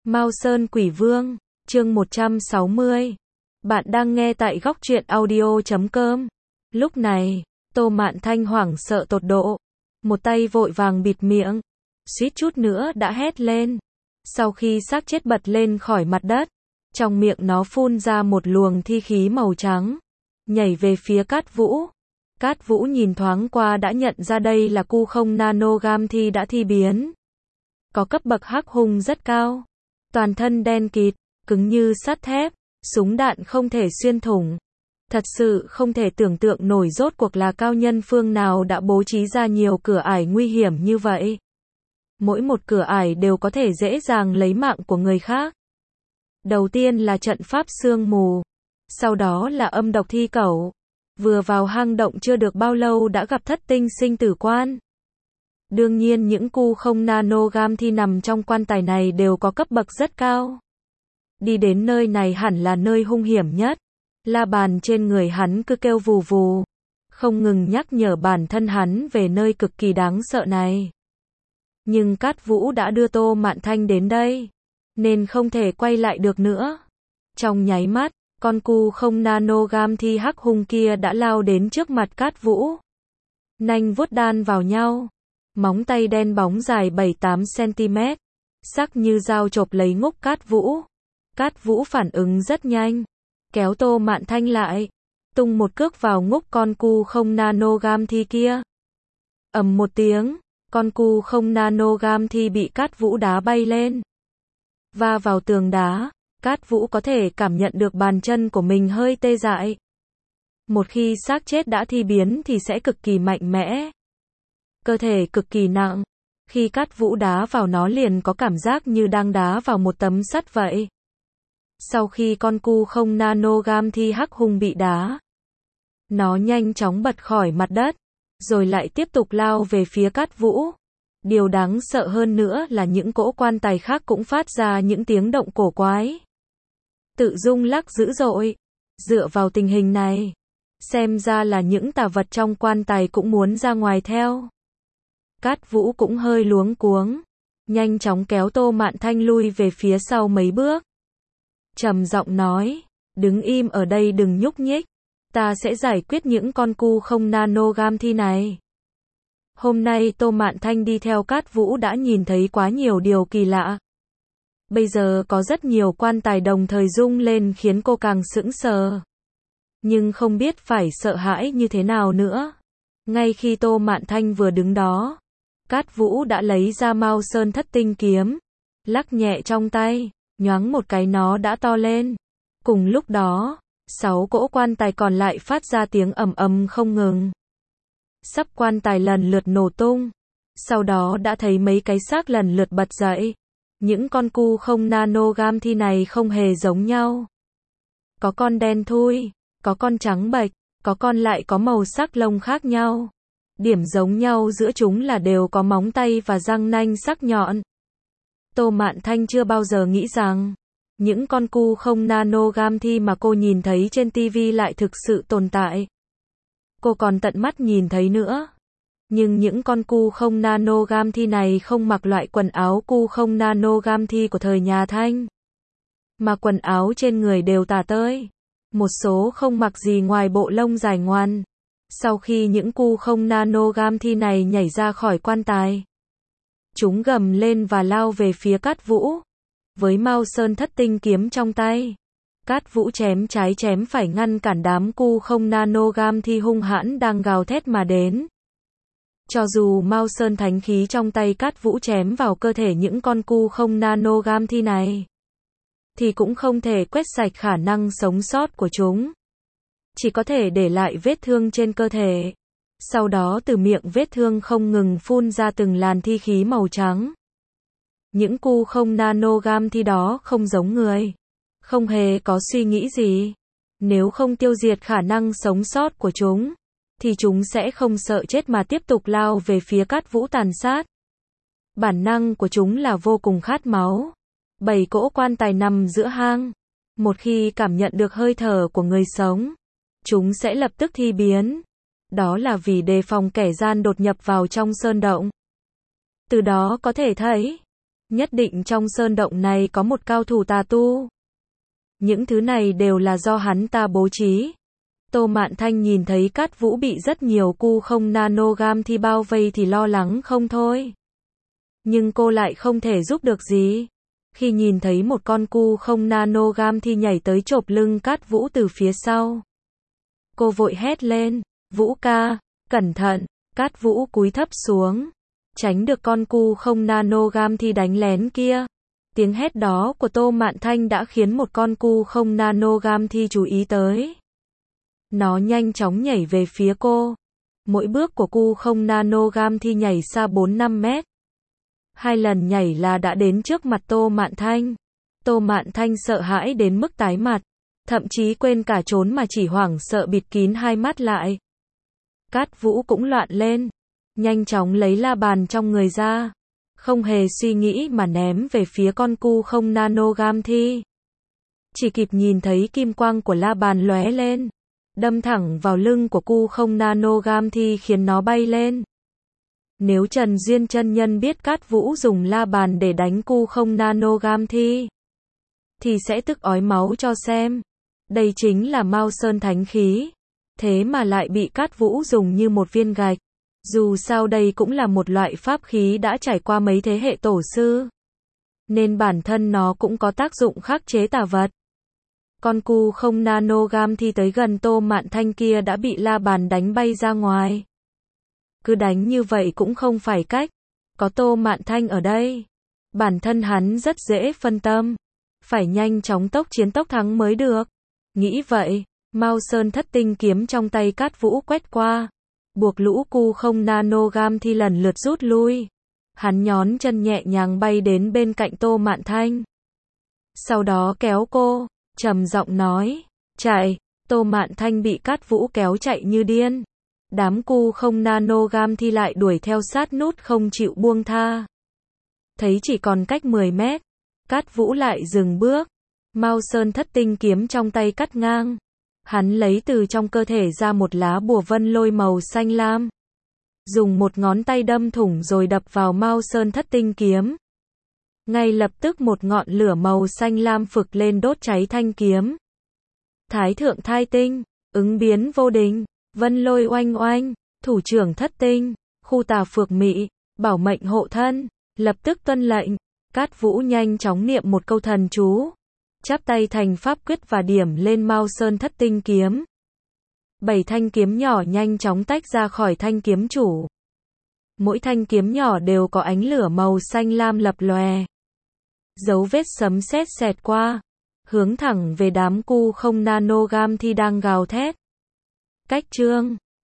Mao Sơn Quỷ Vương, chương 160. Bạn đang nghe tại góc truyện audio.com. Lúc này, Tô Mạn Thanh hoảng sợ tột độ. Một tay vội vàng bịt miệng. Suýt chút nữa đã hét lên. Sau khi xác chết bật lên khỏi mặt đất, trong miệng nó phun ra một luồng thi khí màu trắng. Nhảy về phía Cát Vũ. Cát Vũ nhìn thoáng qua đã nhận ra đây là cu không nano gam thi đã thi biến. Có cấp bậc hắc hung rất cao. Toàn thân đen kịt, cứng như sắt thép, súng đạn không thể xuyên thủng. Thật sự không thể tưởng tượng nổi rốt cuộc là cao nhân phương nào đã bố trí ra nhiều cửa ải nguy hiểm như vậy. Mỗi một cửa ải đều có thể dễ dàng lấy mạng của người khác. Đầu tiên là trận pháp sương mù, sau đó là âm độc thi cẩu. Vừa vào hang động chưa được bao lâu đã gặp thất tinh sinh tử quan. Đương nhiên những cu không nano gam thi nằm trong quan tài này đều có cấp bậc rất cao. Đi đến nơi này hẳn là nơi hung hiểm nhất. La bàn trên người hắn cứ kêu vù vù, không ngừng nhắc nhở bản thân hắn về nơi cực kỳ đáng sợ này. Nhưng Cát Vũ đã đưa Tô Mạn Thanh đến đây, nên không thể quay lại được nữa. Trong nháy mắt, con cu không nano gam thi hắc hung kia đã lao đến trước mặt Cát Vũ. Nanh vuốt đan vào nhau. Móng tay đen bóng dài 7-8 cm, sắc như dao chộp lấy ngúc Cát Vũ. Cát Vũ phản ứng rất nhanh, kéo Tô Mạn Thanh lại, tung một cước vào ngúc con cu không nano gam thi kia. Ầm một tiếng, con cu không nano gam thi bị Cát Vũ đá bay lên. Va vào tường đá, Cát Vũ có thể cảm nhận được bàn chân của mình hơi tê dại. Một khi xác chết đã thi biến thì sẽ cực kỳ mạnh mẽ. Cơ thể cực kỳ nặng, khi Cát Vũ đá vào nó liền có cảm giác như đang đá vào một tấm sắt vậy. Sau khi con cu không nano gam thi hắc hung bị đá, nó nhanh chóng bật khỏi mặt đất, rồi lại tiếp tục lao về phía Cát Vũ. Điều đáng sợ hơn nữa là những cỗ quan tài khác cũng phát ra những tiếng động cổ quái. Tự rung lắc dữ dội. Dựa vào tình hình này, xem ra là những tà vật trong quan tài cũng muốn ra ngoài theo. Cát Vũ cũng hơi luống cuống, nhanh chóng kéo Tô Mạn Thanh lui về phía sau mấy bước. Trầm giọng nói, đứng im ở đây đừng nhúc nhích, ta sẽ giải quyết những con cu không nano gam thi này. Hôm nay Tô Mạn Thanh đi theo Cát Vũ đã nhìn thấy quá nhiều điều kỳ lạ. Bây giờ có rất nhiều quan tài đồng thời rung lên khiến cô càng sững sờ. Nhưng không biết phải sợ hãi như thế nào nữa. Ngay khi Tô Mạn Thanh vừa đứng đó, Cát Vũ đã lấy ra Mao Sơn thất tinh kiếm, lắc nhẹ trong tay, nhoáng một cái nó đã to lên. Cùng lúc đó, 6 cỗ quan tài còn lại phát ra tiếng ầm ầm không ngừng. Sắp quan tài lần lượt nổ tung. Sau đó đã thấy mấy cái xác lần lượt bật dậy. Những con cu không nano gam thi này không hề giống nhau. Có con đen thui, có con trắng bệch, có con lại có màu sắc lông khác nhau. Điểm giống nhau giữa chúng là đều có móng tay và răng nanh sắc nhọn. Tô Mạn Thanh chưa bao giờ nghĩ rằng những con cu không nano gam thi mà cô nhìn thấy trên TV lại thực sự tồn tại. Cô còn tận mắt nhìn thấy nữa. Nhưng những con cu không nano gam thi này không mặc loại quần áo cu không nano gam thi của thời nhà Thanh, mà quần áo trên người đều tả tơi. Một số không mặc gì ngoài bộ lông dài ngoằn. Sau khi những cu không nano gam thi này nhảy ra khỏi quan tài, chúng gầm lên và lao về phía Cát Vũ. Với Mao Sơn thất tinh kiếm trong tay, Cát Vũ chém trái chém phải ngăn cản đám cu không nano gam thi hung hãn đang gào thét mà đến. Cho dù Mao Sơn thánh khí trong tay Cát Vũ chém vào cơ thể những con cu không nano gam thi này, thì cũng không thể quét sạch khả năng sống sót của chúng. Chỉ có thể để lại vết thương trên cơ thể. Sau đó từ miệng vết thương không ngừng phun ra từng làn thi khí màu trắng. Những cu không nano gam thi đó không giống người, không hề có suy nghĩ gì. Nếu không tiêu diệt khả năng sống sót của chúng, thì chúng sẽ không sợ chết mà tiếp tục lao về phía Cát Vũ tàn sát. Bản năng của chúng là vô cùng khát máu. 7 cỗ quan tài nằm giữa hang. Một khi cảm nhận được hơi thở của người sống, chúng sẽ lập tức thi biến. Đó là vì đề phòng kẻ gian đột nhập vào trong sơn động. Từ đó có thể thấy, Nhất định trong sơn động này có một cao thủ tà tu. Những thứ này đều là do hắn ta bố trí. Tô Mạn Thanh nhìn thấy Cát Vũ bị rất nhiều cu không nanogam thi bao vây thì lo lắng không thôi. Nhưng cô lại không thể giúp được gì. Khi nhìn thấy một con cu không nanogam thi nhảy tới chộp lưng Cát Vũ từ phía sau, cô vội hét lên, Vũ ca, cẩn thận. Cát Vũ cúi thấp xuống, tránh được con cu không nanogam thi đánh lén kia. Tiếng hét đó của Tô Mạn Thanh đã khiến một con cu không nanogam thi chú ý tới. Nó nhanh chóng nhảy về phía cô. Mỗi bước của cu không nanogam thi nhảy xa 4-5 mét. 2 lần nhảy là đã đến trước mặt Tô Mạn Thanh. Tô Mạn Thanh sợ hãi đến mức tái mặt, thậm chí quên cả trốn mà chỉ hoảng sợ bịt kín hai mắt lại. Cát Vũ cũng loạn lên, nhanh chóng lấy la bàn trong người ra, không hề suy nghĩ mà ném về phía con cu không nanogam thi. Chỉ kịp nhìn thấy kim quang của la bàn lóe lên, đâm thẳng vào lưng của cu không nanogam thi khiến nó bay lên. Nếu Trần Duyên chân nhân biết Cát Vũ dùng la bàn để đánh cu không nanogam thi, thì sẽ tức ói máu cho xem. Đây chính là Mao Sơn thánh khí, thế mà lại bị Cát Vũ dùng như một viên gạch. Dù sao đây cũng là một loại pháp khí đã trải qua mấy thế hệ tổ sư, nên bản thân nó cũng có tác dụng khắc chế tà vật. Con cu không nanogam thi tới gần Tô Mạn Thanh kia đã bị la bàn đánh bay ra ngoài. Cứ đánh như vậy cũng không phải cách. Có Tô Mạn Thanh ở đây, bản thân hắn rất dễ phân tâm. Phải nhanh chóng tốc chiến tốc thắng mới được. Nghĩ vậy, Mao Sơn thất tinh kiếm trong tay Cát Vũ quét qua, buộc lũ cu không nanogam thi lần lượt rút lui. Hắn nhón chân nhẹ nhàng bay đến bên cạnh Tô Mạn Thanh. Sau đó kéo cô, trầm giọng nói, chạy. Tô Mạn Thanh bị Cát Vũ kéo chạy như điên. Đám cu không nanogam thi lại đuổi theo sát nút không chịu buông tha. Thấy chỉ còn cách 10 mét, Cát Vũ lại dừng bước. Mao Sơn thất tinh kiếm trong tay cắt ngang. Hắn lấy từ trong cơ thể ra một lá bùa vân lôi màu xanh lam. Dùng một ngón tay đâm thủng rồi đập vào Mao Sơn thất tinh kiếm. Ngay lập tức một ngọn lửa màu xanh lam phực lên đốt cháy thanh kiếm. Thái thượng thai tinh, ứng biến vô đình, vân lôi oanh oanh, thủ trưởng thất tinh, khu tà phược mị, bảo mệnh hộ thân, lập tức tuân lệnh. Cát Vũ nhanh chóng niệm một câu thần chú, chắp tay thành pháp quyết và điểm lên Mao Sơn thất tinh kiếm. 7 thanh kiếm nhỏ nhanh chóng tách ra khỏi thanh kiếm chủ. Mỗi thanh kiếm nhỏ đều có ánh lửa màu xanh lam lập lòe. Dấu vết sấm sét xẹt qua, hướng thẳng về đám cu không nanogam thi đang gào thét. Cách chương